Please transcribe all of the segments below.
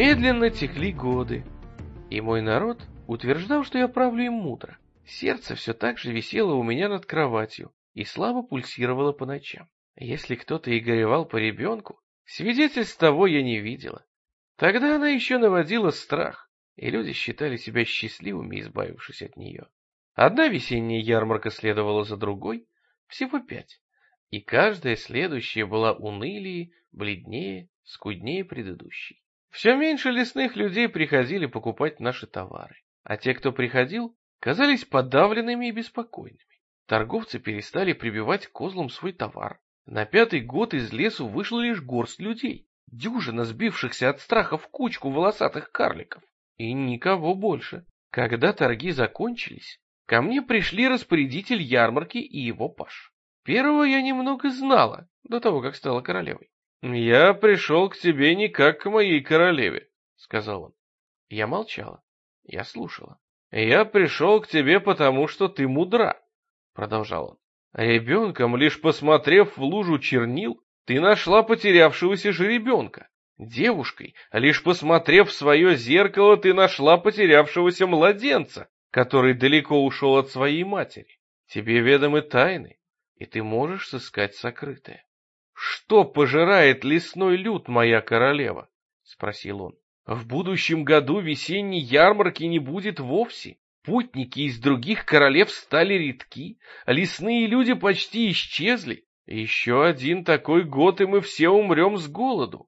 Медленно текли годы, и мой народ утверждал, что я правлю им мудро. Сердце все так же висело у меня над кроватью и слабо пульсировало по ночам. Если кто-то и горевал по ребенку, свидетельств того я не видела. Тогда она еще наводила страх, и люди считали себя счастливыми, избавившись от нее. Одна весенняя ярмарка следовала за другой, всего 5, и каждая следующая была унылее, бледнее, скуднее предыдущей. Все меньше лесных людей приходили покупать наши товары, а те, кто приходил, казались подавленными и беспокойными. Торговцы перестали прибивать к козлам свой товар. На 5-й год из лесу вышла лишь горсть людей, дюжина сбившихся от страха в кучку волосатых карликов, и никого больше. Когда торги закончились, ко мне пришли распорядитель ярмарки и его паж. Первого я немного знала, до того, как стала королевой. «Я пришел к тебе не как к моей королеве», — сказал он. Я молчала. Я слушала. «Я пришел к тебе потому, что ты мудра», — продолжал он. «Ребенком, лишь посмотрев в лужу чернил, ты нашла потерявшегося жеребенка. Девушкой, лишь посмотрев в свое зеркало, ты нашла потерявшегося младенца, который далеко ушел от своей матери. Тебе ведомы тайны, и ты можешь сыскать сокрытое». «Что пожирает лесной люд, моя королева?» — спросил он. «В будущем году весенней ярмарки не будет вовсе. Путники из других королев стали редки, лесные люди почти исчезли. Еще один такой год, и мы все умрем с голоду».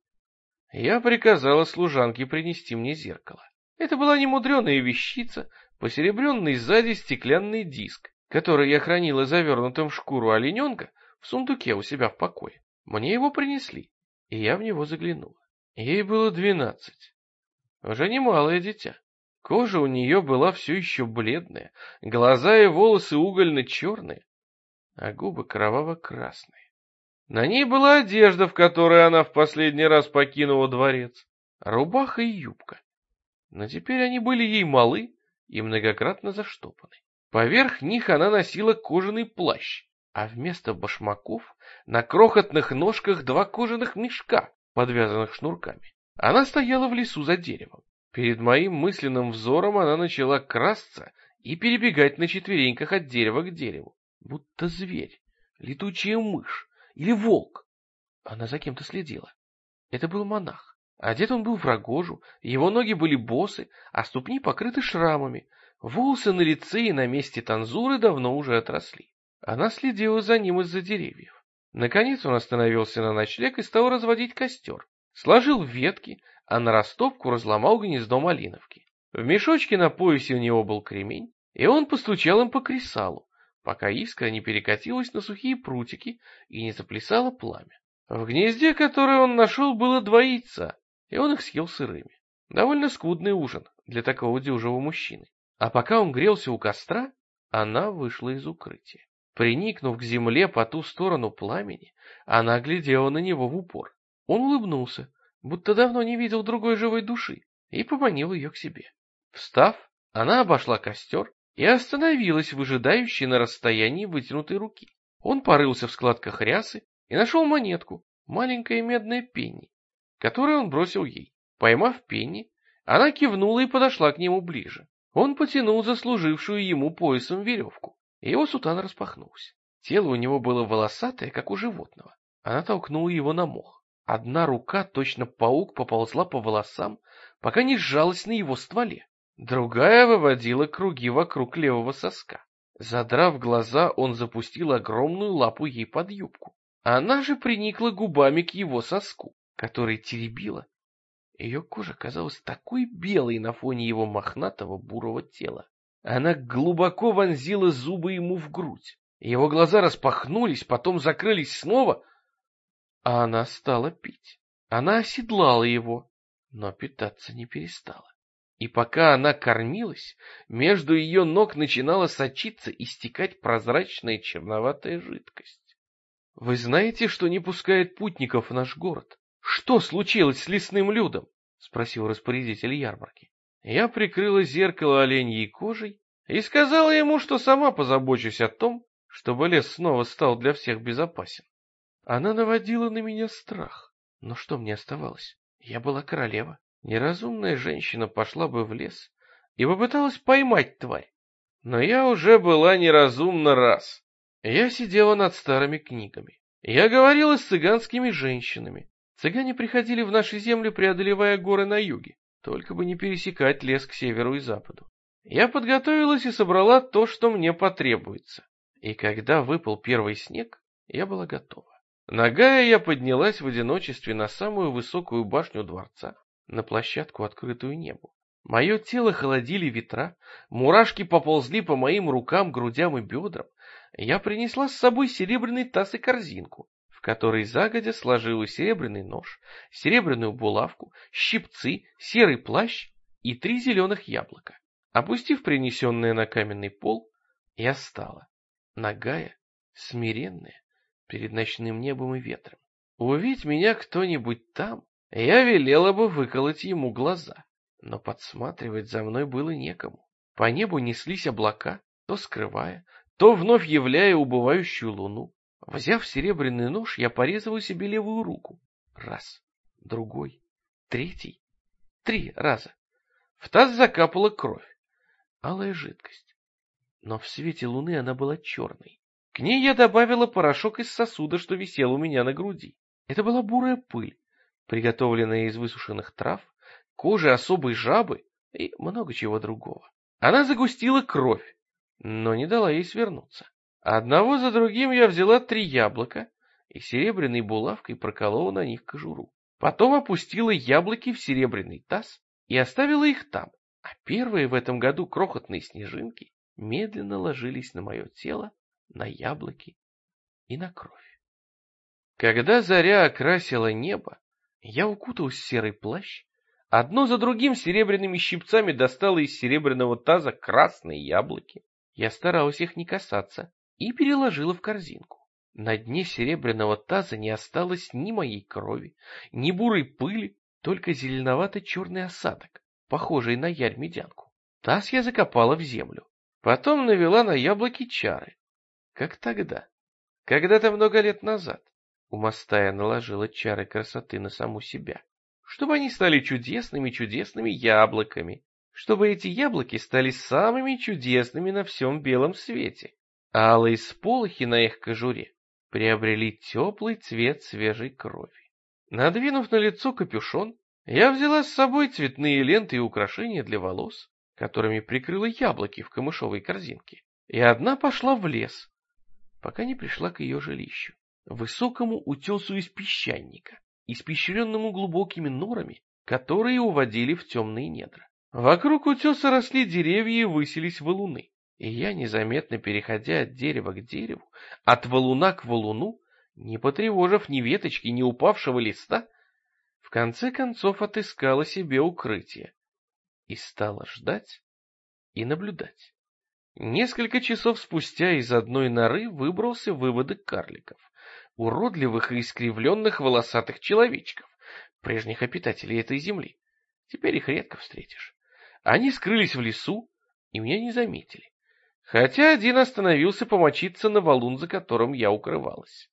Я приказала служанке принести мне зеркало. Это была немудреная вещица, посеребренный сзади стеклянный диск, который я хранила завернутым в шкуру олененка в сундуке у себя в покое. Мне его принесли, и я в него заглянула. Ей было 12. Уже немалое дитя. Кожа у нее была все еще бледная, глаза и волосы угольно-черные, а губы кроваво-красные. На ней была одежда, в которой она в последний раз покинула дворец, рубаха и юбка. Но теперь они были ей малы и многократно заштопаны. Поверх них она носила кожаный плащ, а вместо башмаков на крохотных ножках 2 кожаных мешка, подвязанных шнурками. Она стояла в лесу за деревом. Перед моим мысленным взором она начала красться и перебегать на четвереньках от дерева к дереву, будто зверь, летучая мышь или волк. Она за кем-то следила. Это был монах. Одет он был в рогожу, его ноги были босы, а ступни покрыты шрамами. Волосы на лице и на месте танзуры давно уже отросли. Она следила за ним из-за деревьев. Наконец он остановился на ночлег и стал разводить костер. Сложил ветки, а на растопку разломал гнездо малиновки. В мешочке на поясе у него был кремень, и он постучал им по кресалу, пока искра не перекатилась на сухие прутики и не заплясало пламя. В гнезде, которое он нашел, было 2 яйца, и он их съел сырыми. Довольно скудный ужин для такого дюжего мужчины. А пока он грелся у костра, она вышла из укрытия. Приникнув к земле по ту сторону пламени, она глядела на него в упор. Он улыбнулся, будто давно не видел другой живой души, и поманил ее к себе. Встав, она обошла костер и остановилась, выжидающей на расстоянии вытянутой руки. Он порылся в складках рясы и нашел монетку, маленькое медное пенни, которую он бросил ей. Поймав пенни, она кивнула и подошла к нему ближе. Он потянул заслужившую ему поясом веревку, и его сутан распахнулся. Тело у него было волосатое, как у животного. Она толкнула его на мох. Одна рука, точно паук, поползла по волосам, пока не сжалась на его стволе. Другая выводила круги вокруг левого соска. Задрав глаза, он запустил огромную лапу ей под юбку. Она же приникла губами к его соску, который теребила. Ее кожа казалась такой белой на фоне его мохнатого бурого тела. Она глубоко вонзила зубы ему в грудь. Его глаза распахнулись, потом закрылись снова, а она стала пить. Она оседлала его, но питаться не перестала. И пока она кормилась, между ее ног начинала сочиться и стекать прозрачная черноватая жидкость. «Вы знаете, что не пускает путников в наш город? Что случилось с лесным людом?» — спросил распорядитель ярмарки. Я прикрыла зеркало оленьей кожей и сказала ему, что сама позабочусь о том, чтобы лес снова стал для всех безопасен. Она наводила на меня страх, но что мне оставалось? Я была королева. Неразумная женщина пошла бы в лес и попыталась поймать тварь. Но я уже была неразумна раз. Я сидела над старыми книгами. Я говорила с цыганскими женщинами. Цыгане приходили в наши земли, преодолевая горы на юге, только бы не пересекать лес к северу и западу. Я подготовилась и собрала то, что мне потребуется. И когда выпал первый снег, я была готова. Нагая я поднялась в одиночестве на самую высокую башню дворца, на площадку, открытую небу. Мое тело холодили ветра, мурашки поползли по моим рукам, грудям и бедрам. Я принесла с собой серебряный таз и корзинку, в которой загодя сложила серебряный нож, серебряную булавку, щипцы, серый плащ и 3 зеленых яблока. Опустив принесенное на каменный пол, я стала, нагая, смиренная, перед ночным небом и ветром. Увидь меня кто-нибудь там, я велела бы выколоть ему глаза. Но подсматривать за мной было некому. По небу неслись облака, то скрывая, то вновь являя убывающую луну. Взяв серебряный нож, я порезала себе левую руку. Раз, другой, третий, 3 раза. В таз закапала кровь, алая жидкость. Но в свете луны она была черной. К ней я добавила порошок из сосуда, что висел у меня на груди. Это была бурая пыль, приготовленная из высушенных трав, кожи особой жабы и много чего другого. Она загустила кровь, но не дала ей свернуться. Одного за другим я взяла 3 яблока и серебряной булавкой проколола на них кожуру. Потом опустила яблоки в серебряный таз и оставила их там, а первые в этом году крохотные снежинки медленно ложились на мое тело, на яблоки и на кровь. Когда заря окрасила небо, я укуталась в серый плащ, одно за другим серебряными щипцами достала из серебряного таза красные яблоки. Я старалась их не касаться и переложила в корзинку. На дне серебряного таза не осталось ни моей крови, ни бурой пыли, только зеленовато-черный осадок, похожий на ярь-медянку. Таз я закопала в землю. Потом навела на яблоки чары, как тогда, когда-то много лет назад. У моста я наложила чары красоты на саму себя, чтобы они стали чудесными-чудесными яблоками, чтобы эти яблоки стали самыми чудесными на всем белом свете. А алые сполохи на их кожуре приобрели теплый цвет свежей крови. Надвинув на лицо капюшон, я взяла с собой цветные ленты и украшения для волос, которыми прикрыла яблоки в камышовой корзинке, и одна пошла в лес, пока не пришла к ее жилищу, высокому утесу из песчаника, испещренному глубокими норами, которые уводили в темные недра. Вокруг утеса росли деревья и высились валуны, и я, незаметно переходя от дерева к дереву, от валуна к валуну, не потревожив ни веточки, ни упавшего листа, в конце концов отыскала себе укрытие и стала ждать и наблюдать. Несколько часов спустя из одной норы выбрался выводок карликов, уродливых и искривленных волосатых человечков, прежних обитателей этой земли. Теперь их редко встретишь. Они скрылись в лесу и меня не заметили, хотя один остановился помочиться на валун, за которым я укрывалась.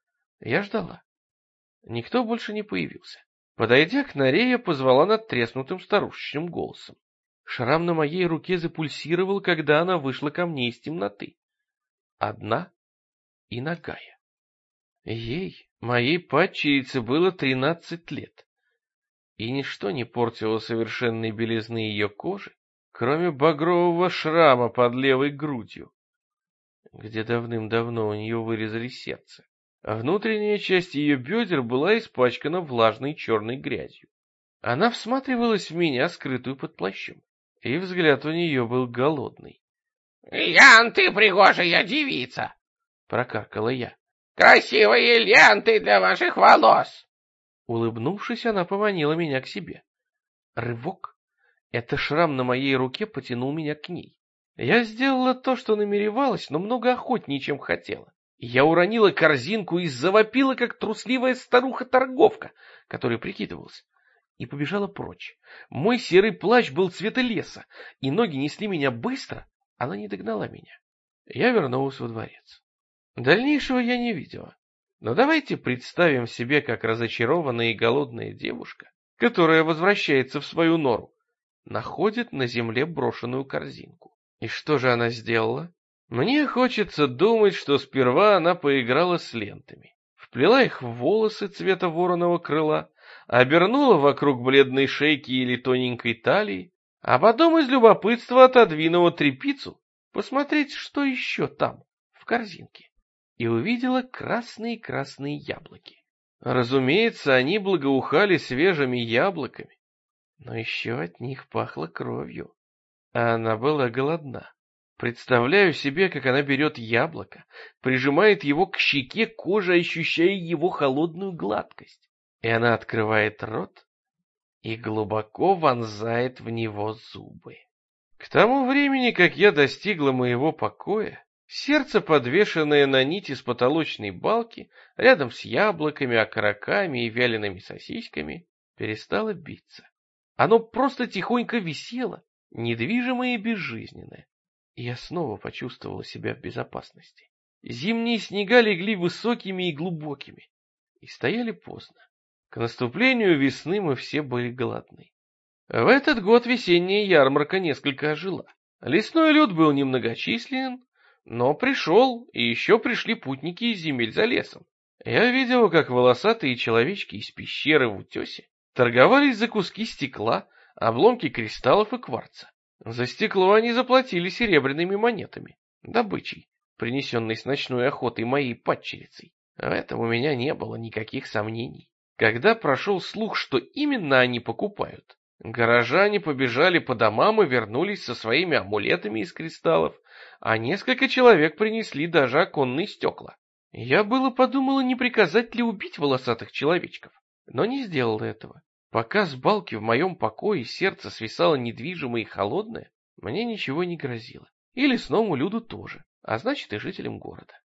Я ждала. Никто больше не появился. Подойдя к норе, я позвала надтреснутым старушечным голосом. Шрам на моей руке запульсировал, когда она вышла ко мне из темноты. Одна и нагая. Ей, моей падчерице, было 13 лет, и ничто не портило совершенной белизны ее кожи, кроме багрового шрама под левой грудью, где давным-давно у нее вырезали сердце. А внутренняя часть ее бедер была испачкана влажной черной грязью. Она всматривалась в меня, скрытую под плащом, и взгляд у нее был голодный. — Ян, ты пригожая девица! — прокаркала я. — Красивые ленты для ваших волос! Улыбнувшись, она поманила меня к себе. Рывок. Это шрам на моей руке потянул меня к ней. Я сделала то, что намеревалась, но много охотнее, чем хотела. Я уронила корзинку и завопила, как трусливая старуха-торговка, которой прикидывалась, и побежала прочь. Мой серый плащ был цвета леса, и ноги несли меня быстро, она не догнала меня. Я вернулась во дворец. Дальнейшего я не видела. Но давайте представим себе, как разочарованная и голодная девушка которая возвращается в свою нору, находит на земле брошенную корзинку. И что же она сделала? Мне хочется думать, что сперва она поиграла с лентами, вплела их в волосы цвета вороного крыла, обернула вокруг бледной шейки или тоненькой талии, а потом из любопытства отодвинула тряпицу посмотреть, что еще там, в корзинке, и увидела красные-красные яблоки. Разумеется, они благоухали свежими яблоками, но еще от них пахло кровью, а она была голодна. Представляю себе, как она берет яблоко, прижимает его к щеке, кожа ощущая его холодную гладкость, и она открывает рот и глубоко вонзает в него зубы. К тому времени, как я достигла моего покоя, сердце, подвешенное на нити с потолочной балки, рядом с яблоками, окороками и вялеными сосисками, перестало биться. Оно просто тихонько висело, недвижимое и безжизненное. И я снова почувствовала себя в безопасности. Зимние снега легли высокими и глубокими, и стояли поздно. К наступлению весны мы все были голодны. В этот год весенняя ярмарка несколько ожила. Лесной люд был немногочисленен, но пришел, и еще пришли путники из земель за лесом. Я видел, как волосатые человечки из пещеры в утесе торговались за куски стекла, обломки кристаллов и кварца. За стекло они заплатили серебряными монетами, добычей, принесенной с ночной охотой моей падчерицей. В этом у меня не было никаких сомнений. Когда прошел слух, что именно они покупают, горожане побежали по домам и вернулись со своими амулетами из кристаллов, а несколько человек принесли даже оконные стекла. Я было подумала, не приказать ли убить волосатых человечков, но не сделала этого. Пока с балки в моем покое сердце свисало недвижимое и холодное, мне ничего не грозило. И лесному люду тоже, а значит и жителям города.